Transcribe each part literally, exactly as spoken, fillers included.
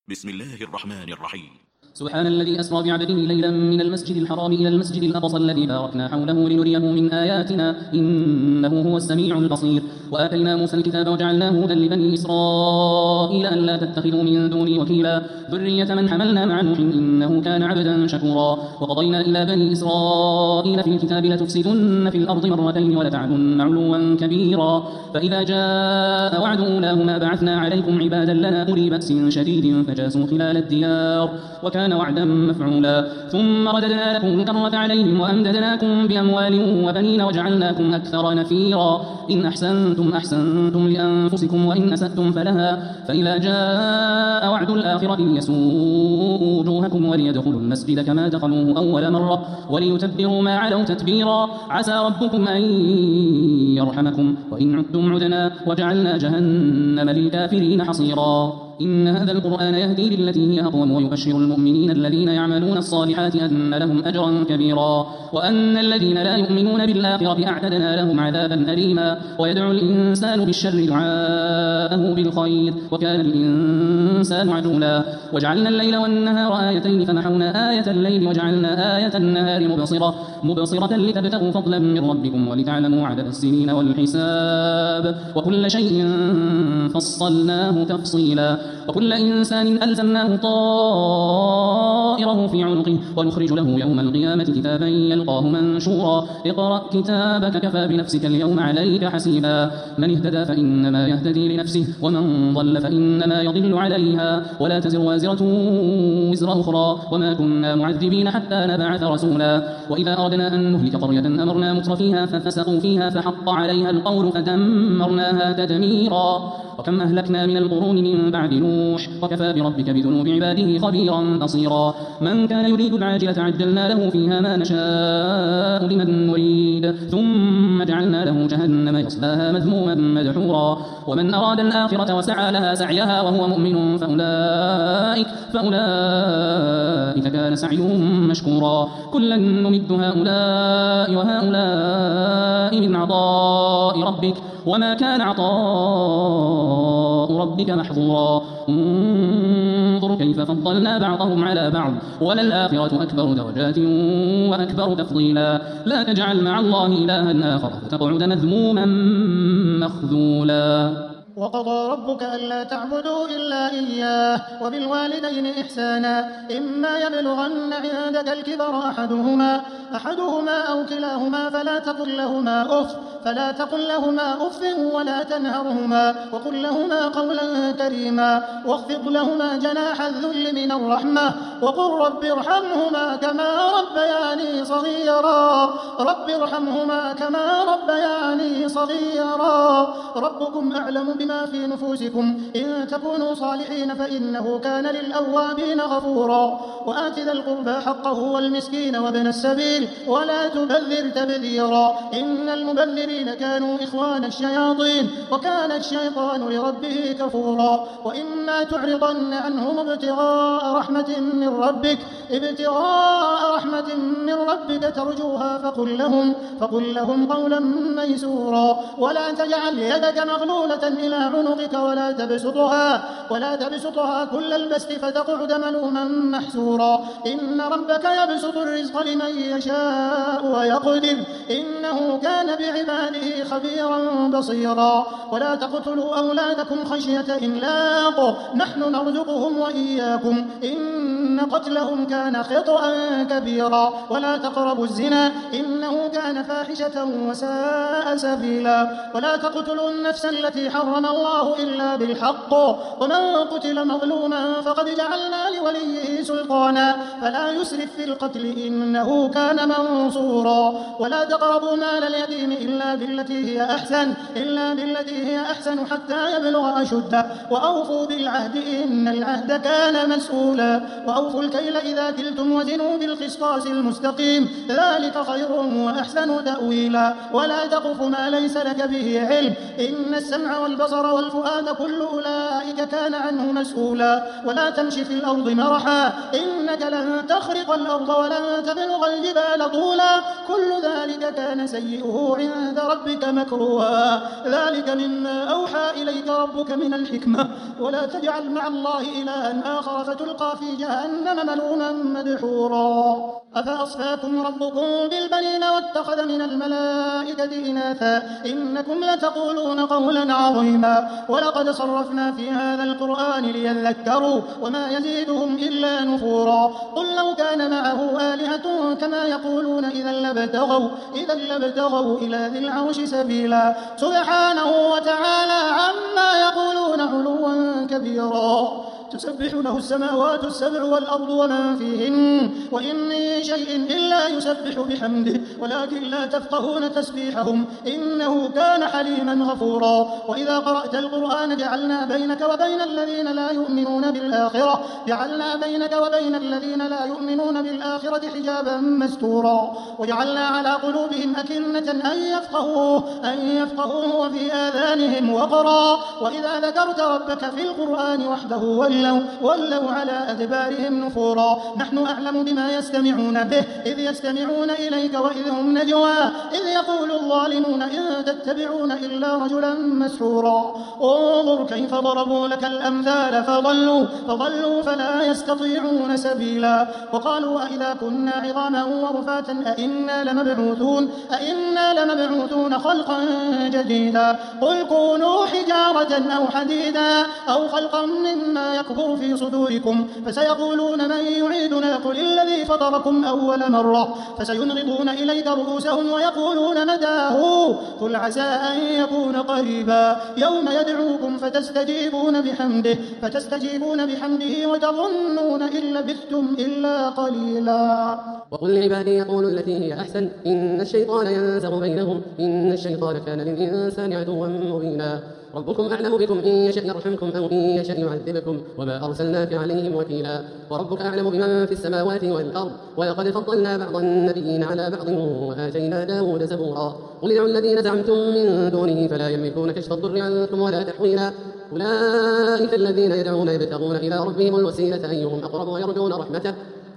بسم الله الرحمن الرحيم. سبحان الذي أسرى بعبده ليلا من المسجد الحرام إلى المسجد الأقصى الذي باركنا حوله لنريه من آياتنا إنه هو السميع البصير. وآتينا موسى الكتاب وجعلناه هدى لبني إسرائيل ألا تتخذوا من دوني وكيلا ذرية من حملنا مع نوح إنه كان عبدا شكورا. وقضينا إلى بني إسرائيل في الكتاب لتفسدن في الأرض مرتين ولتعلن علوا كبيرا. فإذا جاء وعد أولاهما بعثنا عليكم عبادا لنا أولي بأس شديد فجاسوا خلال الديار وكان وعدا مفعولا. ثم رددنا لكم الكرة عليهم وأمددناكم بأموال وبنين وجعلناكم أكثر نفيرا. إن أحسنتم أحسنتم لأنفسكم وإن أسأتم فلها. فإذا جاء وعد الآخرة ليسوءوا وجوهكم وليدخلوا المسجد كما دخلوه أول مرة وليتبروا ما علوا تتبيرا. عسى ربكم أن يرحمكم وإن عدتم عدنا وجعلنا جهنم للكافرين حصيرا. إن هذا القرآن يهدي للتي هي أقوم ويبشر المؤمنين الذين يعملون الصالحات أن لهم أجرا كبيرا وأن الذين لا يؤمنون بالآخرة أعتدنا لهم عذابا أليما. ويدعو الإنسان بالشر دعاءه بالخير وكان الإنسان عجولا. وجعلنا الليل والنهار آيتين فمحونا آية الليل وجعلنا آية النهار مبصرة مبصرة لتبتغوا فضلا من ربكم ولتعلموا عدد السنين والحساب وكل شيء فصلناه تفصيلا. وكل إنسان ألزمناه طائره في عنقه ونخرج له يوم القيامة كتابا يلقاه منشورا. اقرأ كتابك كفى بنفسك اليوم عليك حسيبا. من اهتدى فإنما يهتدي لنفسه ومن ضل فإنما يضل عليها ولا تزر وازرة وزر أخرى وما كنا معذبين حتى نبعث رسولا. وإذا أردنا أن نهلك قرية أمرنا متر فيها ففسقوا فيها فحق عليها القول فدمرناها تدميرا. وكم أهلكنا من القرون من بعد نوح وكفى بربك بذنوب عباده خبيرا بصيرا. من كان يريد العاجلة عجلنا له فيها ما نشاء لمن نريد ثم جعلنا له جهنم يصلاها مذموما مدحورا. ومن أراد الآخرة وسعى لها سعيها وهو مؤمن فأولئك, فأولئك كان سعيهم مشكورا. كلا نمد هؤلاء وهؤلاء من عطاء ربك وما كان عطاء ربك محظورا. انظر كيف فضلنا بعضهم على بعض وللآخرة أكبر درجات وأكبر تفضيلا. لا تجعل مع الله إلها آخر فتقعد مذموما مخذولا. وقضى ربك ألا تعبدوا إلا إياه وبالوالدين إحسانا إما يبلغن عندك الكبر أحدهما أحدهما أو كلاهما فلا تقل لهما أف فلا تقل لهما أف ولا تنهرهما وقل لهما قولا كريما واخفض لهما جناح الذل من الرحمة وقل رب ارحمهما كما ربياني صغيرا رب ارحمهما كما ربياني صغيرا. ربكم أعلم بما في نفوسكم إن تكونوا صالحين فإنه كان للأوابين غفورا. وآت ذا القربى حقه والمسكين وابن السبيل ولا تبذر تبذيرا إن المبذرين كانوا إخوان الشياطين وكان الشيطان لربه كفورا. وإما تعرضن عنهم ابتغاء رحمة من ربك ابتغاء رحمة من ربك ترجوها فقل لهم, فقل لهم قولا ميسورا. ولا تجعل يدك مغلولة إلى عنقك ولا تبسطها ولا تبسطها كل البسط فتقعد ملوما محسورا. إن ربك يبسط الرزق لمن يشاء ويقدر إنه كان بعباده خبيرا بصيرا. ولا تقتلوا أولادكم خشية إملاق نحن نرزقهم وإياكم إن قتلهم كان خطأ كبيرا. ولا تقربوا الزنا إنه كان فاحشة وساء سبيلا. ولا تقتلوا النفس التي حرم الله إلا بالحق ومن قتل مظلوما فقد جعلنا لوليه سلطانا فلا يسرف في القتل إنه كان منصورا. ولا تقربوا مال اليتيم إلا بالتي هي أحسن إلا بالتي هي أحسن حتى يبلغ أشده وأوفوا بالعهد إن العهد كان مسؤولا. وأوفوا الكيل إذا كلتم وزنوا بالقسطاس المستقيم ذلك خير وأحسن تأويلا. ولا تقف ما ليس لك به علم إن السمع والبصر والبصر والفؤاد كل أولئك كان عنه مسؤولا ولا تمش في الأرض مرحا إنك لن تخرق الأرض ولن تبلغ الجبال طولا كل ذلك كان سيئه عند ربك مكروها ذلك مما أوحى إليك ربك من الحكمة ولا تجعل مع الله إلها آخر فتلقى في جهنم ملوما مدحورا أفأصفاكم ربكم بالبنين واتخذ من الملائكة إناثا إنكم لتقولون قولا عظيما ولقد صرفنا في هذا القرآن ليذكروا وما يزيدهم إلا نفورا قل لو كان معه آلهة كما يقولون إذا لابتغوا إذا لابتغوا إلى ذي العرش سبيلا سبحانه وتعالى عما يقولون علوا كبيرا تسبح له السماوات السبع والأرض ومن فيهن وإن من شيء إلا يسبح بحمده ولكن لا تفقهون تسبيحهم إنه كان حليما غفورا وإذا قرأت القرآن جعلنا بينك وبين الذين لا يؤمنون بالآخرة جعلنا بينك وبين الذين لا يؤمنون بالآخرة حجابا مستورا وجعلنا على قلوبهم أكنة أن يفقهوه أن يفقهوه وفي آذانهم وقرا وإذا ذكرت ربك في القرآن وحده ولوا ولوا على أدبارهم نفورا نحن أعلم بما يستمعون به إذ يستمعون إليك وإذ هم نجوى إذ يقول الظالمون إن تتبعون إلا رجلا مسحورا انظر كيف ضربوا لك الأمثال فضلوا فضلوا فلا يستطيعون سبيلا وقالوا أئذا كنا عظاما ورفاتا أئنا لمبعوثون أئنا لمبعوثون خلقا جديدا قل كونوا حجارة أو حديدا أو خلقا مما يكبر في صدوركم فسيقولون من يعيدنا قل الذي فطركم أول مرة فسينغضون إليك رؤوسهم ويقولون متاه قل عسى أن يكون قريبا يوم يدعوكم فتستجيبون بحمده فتستجيبون بحمده وتظنون إن لبثتم إلا قليلا وقل لعبادي يقولوا التي هي أحسن إن الشيطان ينزغ بينهم إن الشيطان كان للإنسان عدوا مبينا ربكم أعلم بكم إن يشأ يرحمكم أو إن يشأ يعذبكم وما أرسلناك عليهم وكيلا وربك أعلم بمن في السماوات والأرض ولقد فضلنا بعض النبيين على بعض وآتينا داود زبورا قل ادعوا الذين زعمتم من دونه فلا يملكون كشف الضر عنكم ولا تحويلا أولئك الذين يدعون يبتغون إلى ربهم الوسيلة أيهم أقرب ويرجون رحمته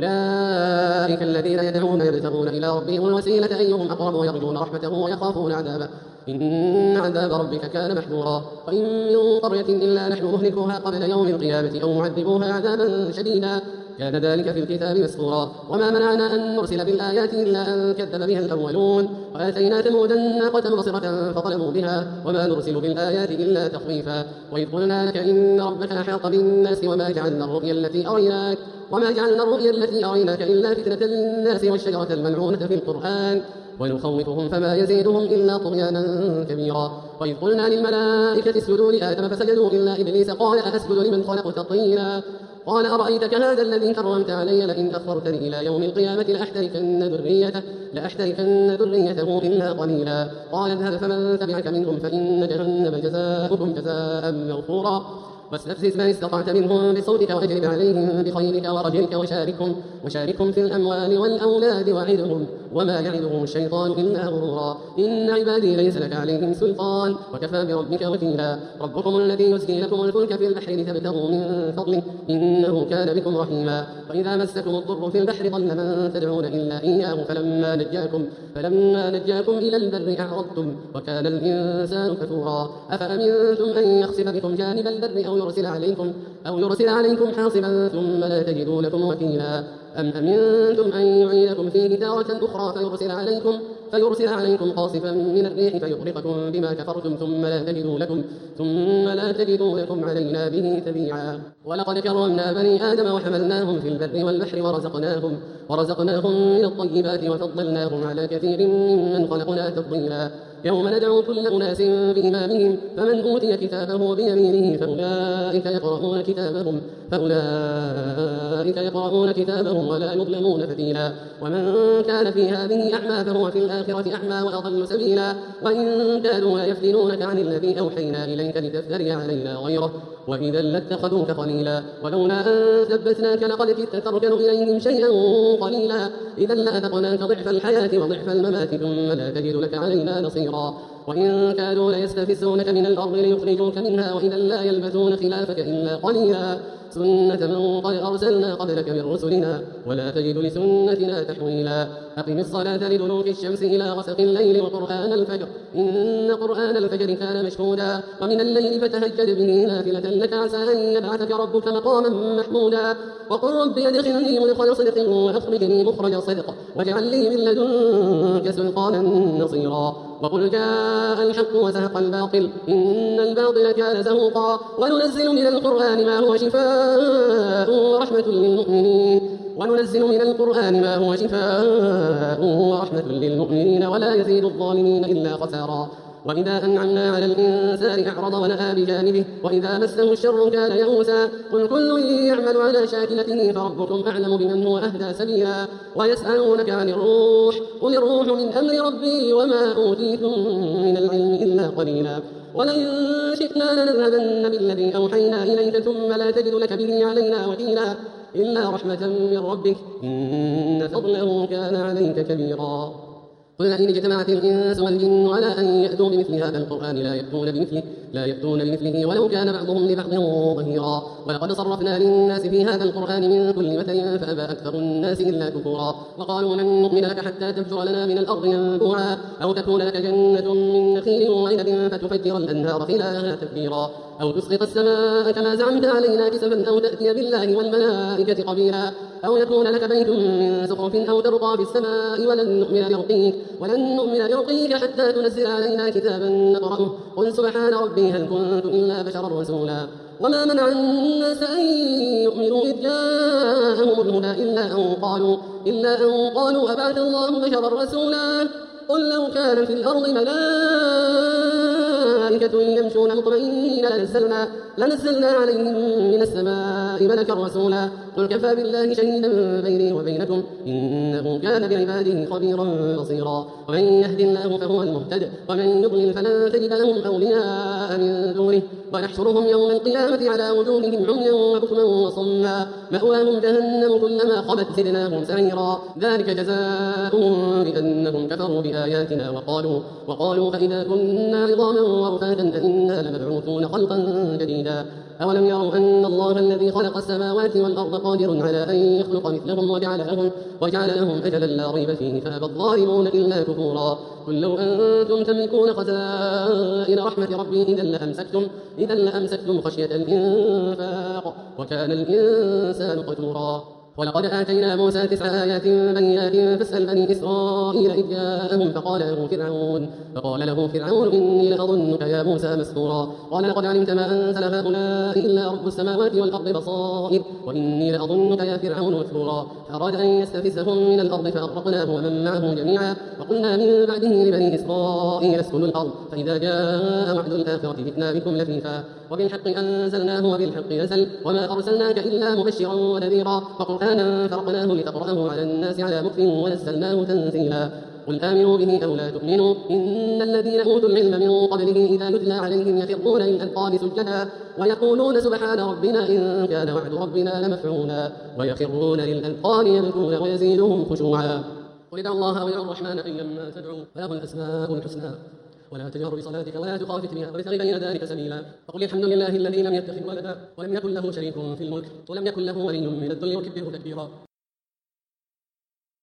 أولئك الذين يدعون يبتغون إلى ربهم الوسيلة أيهم أقرب ويرجون رحمته ويخافون عذابه إن عذاب ربك كان محذورا وإن من قرية إلا نحن مهلكوها قبل يوم القيامة أو معذبوها عذابا شديدا كان ذلك في الكتاب مسطورا وما منعنا أن نرسل بالآيات إلا أن كذب بها الأولون وآتينا ثمود الناقة مبصرة فظلموا بها وما نرسل بالآيات إلا تخويفا وإذ قلنا لك إن ربك أحاط بالناس وما جعلنا الرؤيا التي أريناك وما جعلنا الرؤيا التي أريناك إلا فتنة للناس والشجرة الملعونة في القرآن ونخوفهم فما يزيدهم إلا طغيانا كبيرا وإذ قلنا للملائكة اسجدوا لآدم فسجدوا إلا إبليس قال أسجد لمن خلقت طينا قال أرأيتك هذا الذي كرمت علي لئن أخرتني إلى يوم القيامة لأحتركن ذريته لأحتركن ذريته إلا قليلا قال اذهب فمن تبعك منهم فإن جهنم جزاؤكم جزاء مغفورا واستفزز من استطعت منهم بصوتك وأجلب عليهم بخيلك ورجلك وشاركهم, وشاركهم في الأموال والأولاد وعدهم وما يعدهم الشيطان إلا غرورا إن عبادي ليس لك عليهم سلطان وكفى بربك وكيلا ربكم الذي يزكي لكم الفلك في البحر لتبتغوا من فضله إنه كان بكم رحيما وإذا مسكم الضر في البحر ضل من تدعون إلا إياه فلما نجاكم, فلما نجاكم إلى البر أعرضتم وكان الإنسان كفورا أفأمنتم أن يخسف بكم جانب البر أو يرسل عليكم أو يرسل عليكم حاصبا ثم لا تجدوا لكم وكيلا أم أمنتم أن يعيدكم فيه تارة أخرى فيرسل عليكم فيرسل عليكم قاصفا من الريح فيغرقكم بما كفرتم ثم لا تجدوا لكم ثم لا تجدوا لكم علينا به تبيعا ولقد كرمنا بني آدم وحملناهم في البر والبحر ورزقناهم ورزقناهم من الطيبات وفضلناهم على كثير ممن خلقنا تفضيلا يوم ندعو كل أناس بإمامهم فمن أوتي كتابه بيمينه فأولئك يقرؤون كتابهم فأولئك يقرؤون كتابهم ولا يظلمون فتيلا ومن كان في هذه أعمى فهو في الآخرة أعمى وأضل سبيلا وإن كانوا ليفتنونك عن الذي أوحينا إليك لتفتري علينا غيره وإذا لاتخذوك خليلا ولولا أن ثبتناك لقد كدت تركن إليهم شيئا قليلا إذا لأذقناك ضعف الحياة وضعف الممات ثم لا تجد لك علينا نصيرا وإن كادوا ليستفزونك من الأرض ليخرجوك منها وإذا لا يلبثون خلافك إلا قليلا سنة من قد أرسلنا قبلك من رسلنا ولا تجد لسنتنا تحويلا أقم الصلاة لدلوك الشمس إلى غسق الليل وقرآن الفجر إن قرآن الفجر كان مشهودا ومن الليل فتهجد به نافلة لك عسى أن يبعثك ربك مقاما محمودا وقل رب أدخلني مدخل صدق وأخرجني مخرج صدق واجعل لي من لدنك سلطانا نصيرا وقل جاء الحق وزهق الباطل إن الباطل كان زهوقا وننزل من القرآن ما هو شفاء ورحمة للمؤمنين وننزل من القرآن ما هو شفاء ورحمة للمؤمنين ولا يزيد الظالمين إلا خسارا وإذا أنعمنا على الإنسان أعرض ونأى بجانبه وإذا مسه الشر كان يئوسا قل كل يعمل على شاكلته فربكم أعلم بمن هو أهدى سبيلا ويسألونك عن الروح قل الروح من أمر ربي وما أوتيتم من العلم إلا قليلا ولئن شئنا لنذهبن بالذي أوحينا إليك ثم لا تجد لك به علينا وكيلا إلا رحمة من ربك إن فضله كان عليك كبيرا قل إن اجتمعت الإنس والجن على أن يأتوا بمثل هذا القرآن لا يأتون بمثله لا يأتون بمثله ولو كان بعضهم لبعض ظهيرا ولقد صرفنا للناس في هذا القرآن من كل مثل فأبى أكثر الناس إلا كفورا وقالوا لن نؤمن لك حتى تفجر لنا من الأرض ينبوعا أو تكون لك جنة من نخيل وعنب فتفجر الأنهار خلالها تفجيرا أو تسقط السماء كما زعمت علينا كسفا أو تأتي بالله والملائكة قبيلا أو يكون لك بيت من زخرف أو ترقى في السماء ولن نؤمن لرقيك ولن نؤمن لرقيك حتى تنزل علينا كتابا نقرأه قل سبحان ربي هل كنت إلا بشرا رسولا وما منع الناس أن يؤمنوا إذ جاءهم الهدى إلا أن قالوا إلا أن قالوا أبعث الله بشرا رسولا قل لو كان في الأرض ملائكة يمشون مطمئنين لنزلنا, لنزلنا عليهم من السماء ملكا رسولا قل كفى بالله شهيدا بيني وبينكم إنه كان بعباده خبيرا بصيرا ومن يهد الله فهو المهتد ومن يضلل فلن تجد لهم أولياء من دونه ونحشرهم يوم القيامة على وجوههم عميا وبكما وصما مأواهم جهنم كلما خبت زدناهم سعيرا ذلك جزاؤهم بأنهم كفروا بآياتنا وقالوا وقالوا فإذا كنا عظاما ورفاتا أئنا لمبعوثون خلقا جديدا أولم يروا أن الله الذي خلق السماوات والأرض قادر على أن يخلق مثلهم وجعل لهم, وجعل لهم أجلا لا ريب فيه فأبى الظالمون إلا كفورا قل لو أنتم تملكون خزائن رحمة ربي إذا لأمسكتم, إذا لأمسكتم خشية الإنفاق وكان الإنسان قتورا ولقد آتينا موسى تسع آيات بينات فاسأل بني إسرائيل إذ جاءهم فقال له فرعون فقال له فرعون إني لأظنك يا موسى مسحورا قال لقد علمت ما أنزل هؤلاء إلا رب السماوات والأرض بصائر وإني لأظنك يا فرعون مسحورا فأراد أن يستفزهم من الأرض فأغرقناه ومن معه جميعا وقلنا من بعده لبني إسرائيل اسكنوا الأرض فإذا جاء وعد الآخرة جئنا بكم لفيفا وبالحق أنزلناه وبالحق نزل وما أرسلناك إلا مبشرا ونذيرا وقرآنا فرقناه لتقرأه على الناس على مكث ونزلناه تنزيلا قل آمنوا به أو لا تؤمنوا إن الذين أوتوا العلم من قبله إذا يتلى عليهم يخرون للأذقان سجدا ويقولون سبحان ربنا إن كان وعد ربنا لمفعولا ويخرون للأذقان يبكون ويزيدهم خشوعا قل ادعوا الله أو ادعوا الرحمن أيما تدعوا فله الأسماء الحسنى ولا تجهر بصلاتك ولا تخافت بها وابتغ بين ذلك سبيلا وقل الحمد لله الذي لم يتخذ ولدا ولم يكن له شريك في الملك ولم يكن له ولي من الذل وكبره تكبيرا